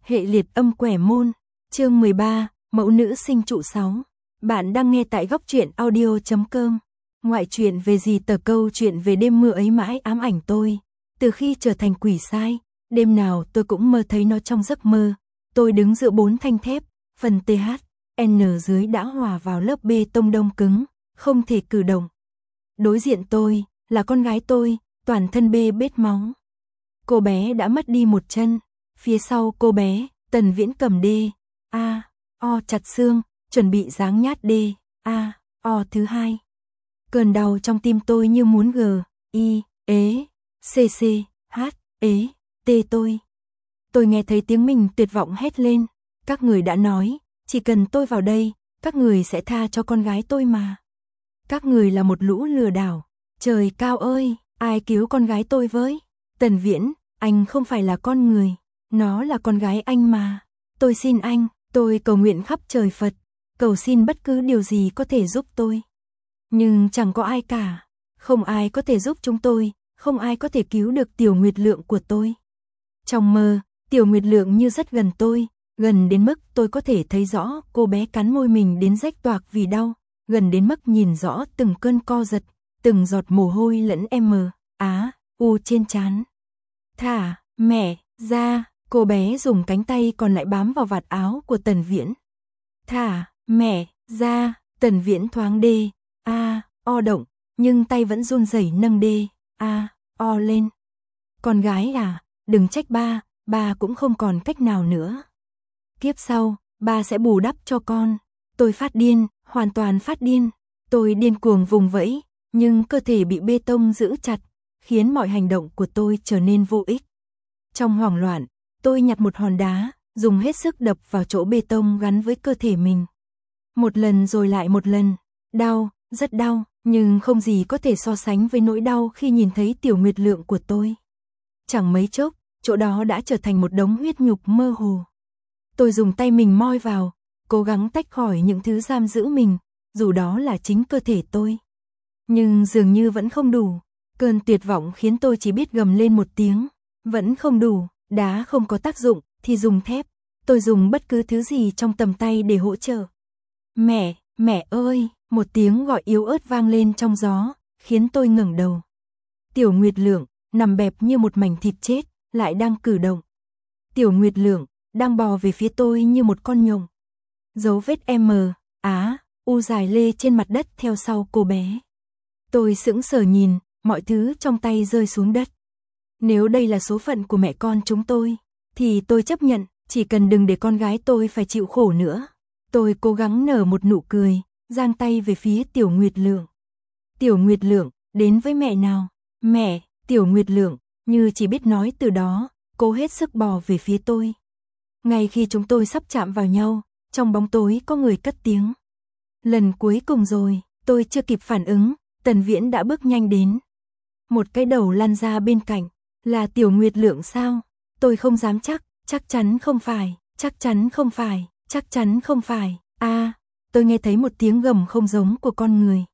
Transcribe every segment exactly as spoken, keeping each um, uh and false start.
Hệ liệt âm quẻ môn, chương mười ba, mẫu nữ sinh trụ sáu. Bạn đang nghe tại góc truyện audio chấm com. Ngoại truyện về gì tờ câu chuyện về đêm mưa ấy mãi ám ảnh tôi. Từ khi trở thành quỷ sai, đêm nào tôi cũng mơ thấy nó trong giấc mơ. Tôi đứng giữa bốn thanh thép, phần tê hát, en dưới đã hòa vào lớp bê tông đông cứng, không thể cử động. Đối diện tôi, là con gái tôi, toàn thân bê bết máu. Cô bé đã mất đi một chân. Phía sau cô bé, Tần Viễn cầm đê, a, o chặt xương, chuẩn bị giáng nhát đê, a, o thứ hai. Cơn đau trong tim tôi như muốn g, i, ế, c, c, h, ế, t tôi. Tôi nghe thấy tiếng mình tuyệt vọng hét lên. Các người đã nói, chỉ cần tôi vào đây, các người sẽ tha cho con gái tôi mà. Các người là một lũ lừa đảo. Trời cao ơi, ai cứu con gái tôi với? Tần Viễn, anh không phải là con người. Nó là con gái anh mà. Tôi xin anh, tôi cầu nguyện khắp trời Phật, cầu xin bất cứ điều gì có thể giúp tôi. Nhưng chẳng có ai cả. Không ai có thể giúp chúng tôi, không ai có thể cứu được Tiểu Nguyệt Lượng của tôi. Trong mơ, Tiểu Nguyệt Lượng như rất gần tôi, gần đến mức tôi có thể thấy rõ cô bé cắn môi mình đến rách toạc vì đau, gần đến mức nhìn rõ từng cơn co giật, từng giọt mồ hôi lẫn M, á, U trên trán. Thả, mẹ, ra. Cô bé dùng cánh tay còn lại bám vào vạt áo của Tần Viễn. Thả, mẹ, ra. Tần Viễn thoáng đê, a, o động, nhưng tay vẫn run rẩy nâng đê, a, o lên. Con gái à, đừng trách ba, ba cũng không còn cách nào nữa. Kiếp sau, ba sẽ bù đắp cho con. Tôi phát điên, hoàn toàn phát điên. Tôi điên cuồng vùng vẫy, nhưng cơ thể bị bê tông giữ chặt, khiến mọi hành động của tôi trở nên vô ích. Trong hoảng loạn, tôi nhặt một hòn đá, dùng hết sức đập vào chỗ bê tông gắn với cơ thể mình. Một lần rồi lại một lần. Đau, rất đau, nhưng không gì có thể so sánh với nỗi đau khi nhìn thấy Tiểu Nguyệt Lượng của tôi. Chẳng mấy chốc, chỗ đó đã trở thành một đống huyết nhục mơ hồ. Tôi dùng tay mình moi vào, cố gắng tách khỏi những thứ giam giữ mình, dù đó là chính cơ thể tôi. Nhưng dường như vẫn không đủ. Cơn tuyệt vọng khiến tôi chỉ biết gầm lên một tiếng. Vẫn không đủ. Đá không có tác dụng, thì dùng thép. Tôi dùng bất cứ thứ gì trong tầm tay để hỗ trợ. Mẹ, mẹ ơi, một tiếng gọi yếu ớt vang lên trong gió, khiến tôi ngẩng đầu. Tiểu Nguyệt Lượng, nằm bẹp như một mảnh thịt chết, lại đang cử động. Tiểu Nguyệt Lượng, đang bò về phía tôi như một con nhộng. Dấu vết M, á, U dài lê trên mặt đất theo sau cô bé. Tôi sững sờ nhìn, mọi thứ trong tay rơi xuống đất. Nếu đây là số phận của mẹ con chúng tôi, thì tôi chấp nhận, chỉ cần đừng để con gái tôi phải chịu khổ nữa. Tôi cố gắng nở một nụ cười, giang tay về phía Tiểu Nguyệt Lượng. Tiểu Nguyệt Lượng, đến với mẹ nào. Mẹ, Tiểu Nguyệt Lượng, như chỉ biết nói từ đó, cố hết sức bò về phía tôi. Ngay khi chúng tôi sắp chạm vào nhau, trong bóng tối có người cất tiếng. Lần cuối cùng rồi, tôi chưa kịp phản ứng, Tần Viễn đã bước nhanh đến. Một cái đầu lăn ra bên cạnh. Là Tiểu Nguyệt Lượng sao? Tôi không dám chắc, chắc chắn không phải, chắc chắn không phải, chắc chắn không phải. A, à, tôi nghe thấy một tiếng gầm không giống của con người.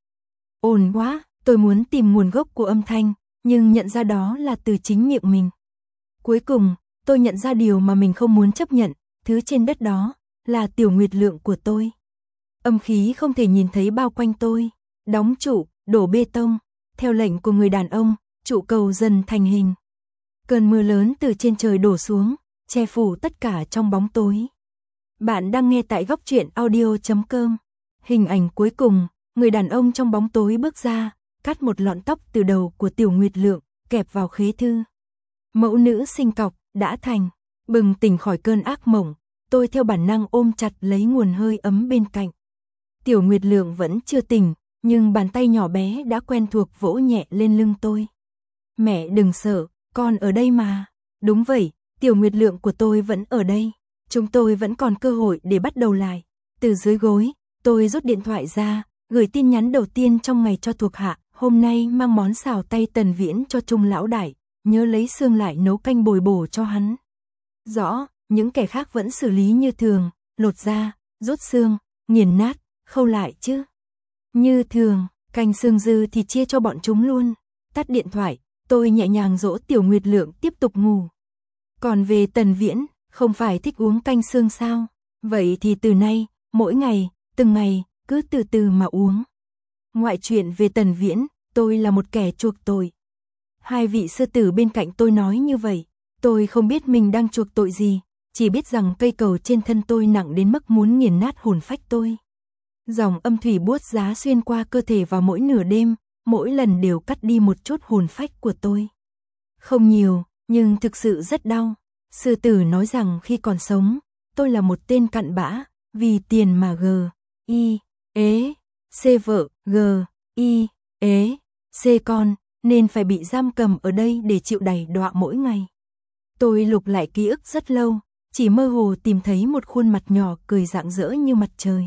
Ồn quá, tôi muốn tìm nguồn gốc của âm thanh, nhưng nhận ra đó là từ chính miệng mình. Cuối cùng, tôi nhận ra điều mà mình không muốn chấp nhận, thứ trên đất đó là Tiểu Nguyệt Lượng của tôi. Âm khí không thể nhìn thấy bao quanh tôi, đóng trụ, đổ bê tông, theo lệnh của người đàn ông, trụ cầu dần thành hình. Cơn mưa lớn từ trên trời đổ xuống, che phủ tất cả trong bóng tối. Bạn đang nghe tại góc truyện audio chấm com. Hình ảnh cuối cùng, người đàn ông trong bóng tối bước ra, cắt một lọn tóc từ đầu của Tiểu Nguyệt Lượng, kẹp vào khế thư. Mẫu nữ sinh cọc, đã thành. Bừng tỉnh khỏi cơn ác mộng, tôi theo bản năng ôm chặt lấy nguồn hơi ấm bên cạnh. Tiểu Nguyệt Lượng vẫn chưa tỉnh, nhưng bàn tay nhỏ bé đã quen thuộc vỗ nhẹ lên lưng tôi. Mẹ đừng sợ. Con ở đây mà. Đúng vậy, Tiểu Nguyệt Lượng của tôi vẫn ở đây. Chúng tôi vẫn còn cơ hội để bắt đầu lại. Từ dưới gối, tôi rút điện thoại ra, gửi tin nhắn đầu tiên trong ngày cho thuộc hạ. Hôm nay mang món xào tay Tần Viễn cho Trung lão đại, nhớ lấy xương lại nấu canh bồi bổ cho hắn. Rõ, những kẻ khác vẫn xử lý như thường, lột da, rút xương, nghiền nát, khâu lại chứ. Như thường, canh xương dư thì chia cho bọn chúng luôn. Tắt điện thoại. Tôi nhẹ nhàng dỗ Tiểu Nguyệt Lượng tiếp tục ngủ. Còn về Tần Viễn, Không phải thích uống canh xương sao? Vậy thì từ nay, mỗi ngày, từng ngày, cứ từ từ mà uống. Ngoại truyện về Tần Viễn, tôi là một kẻ chuộc tội. Hai vị sư tử bên cạnh tôi nói như vậy, tôi không biết mình đang chuộc tội gì, chỉ biết rằng cây cầu trên thân tôi nặng đến mức muốn nghiền nát hồn phách tôi. Dòng âm thủy buốt giá xuyên qua cơ thể vào mỗi nửa đêm, mỗi lần đều cắt đi một chút hồn phách của tôi. Không nhiều, nhưng thực sự rất đau. Sư tử nói rằng khi còn sống, tôi là một tên cặn bã, vì tiền mà g, i, ế, c vợ, g, i, ế, c con, nên phải bị giam cầm ở đây để chịu đày đọa mỗi ngày. Tôi lục lại ký ức rất lâu, chỉ mơ hồ tìm thấy một khuôn mặt nhỏ cười rạng rỡ như mặt trời.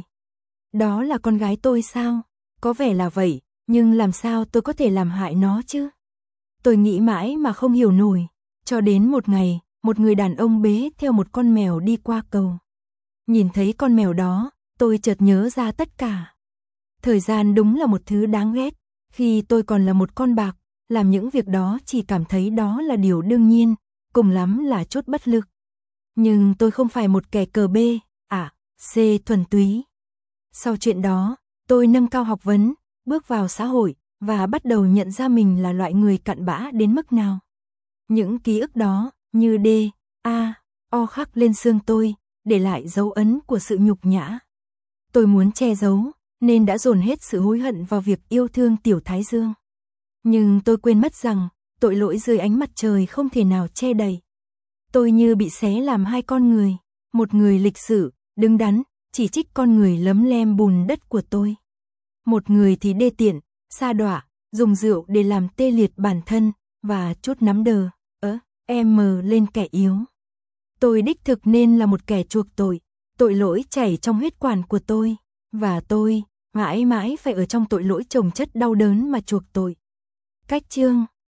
Đó là con gái tôi sao? Có vẻ là vậy, nhưng làm sao tôi có thể làm hại nó chứ? Tôi nghĩ mãi mà không hiểu nổi, cho đến một ngày, một người đàn ông bế theo một con mèo đi qua cầu. Nhìn thấy con mèo đó, tôi chợt nhớ ra tất cả. Thời gian đúng là một thứ đáng ghét, khi tôi còn là một con bạc, làm những việc đó chỉ cảm thấy đó là điều đương nhiên, cùng lắm là chút bất lực. Nhưng tôi không phải một kẻ cờ bê, à, C thuần túy. Sau chuyện đó, tôi nâng cao học vấn, bước vào xã hội, và bắt đầu nhận ra mình là loại người cặn bã đến mức nào. Những ký ức đó, như D, A, O khắc lên xương tôi, để lại dấu ấn của sự nhục nhã. Tôi muốn che giấu, nên đã dồn hết sự hối hận vào việc yêu thương Tiểu Thái Dương. Nhưng tôi quên mất rằng, tội lỗi dưới ánh mặt trời không thể nào che đậy. Tôi như bị xé làm hai con người, một người lịch sự, đứng đắn, chỉ trích con người lấm lem bùn đất của tôi. Một người thì đê tiện, sa đọa, dùng rượu để làm tê liệt bản thân, và chút nắm đờ, ớ, em mờ lên kẻ yếu. Tôi đích thực nên là một kẻ chuộc tội, tội lỗi chảy trong huyết quản của tôi, và tôi, mãi mãi phải ở trong tội lỗi chồng chất đau đớn mà chuộc tội. Cách chương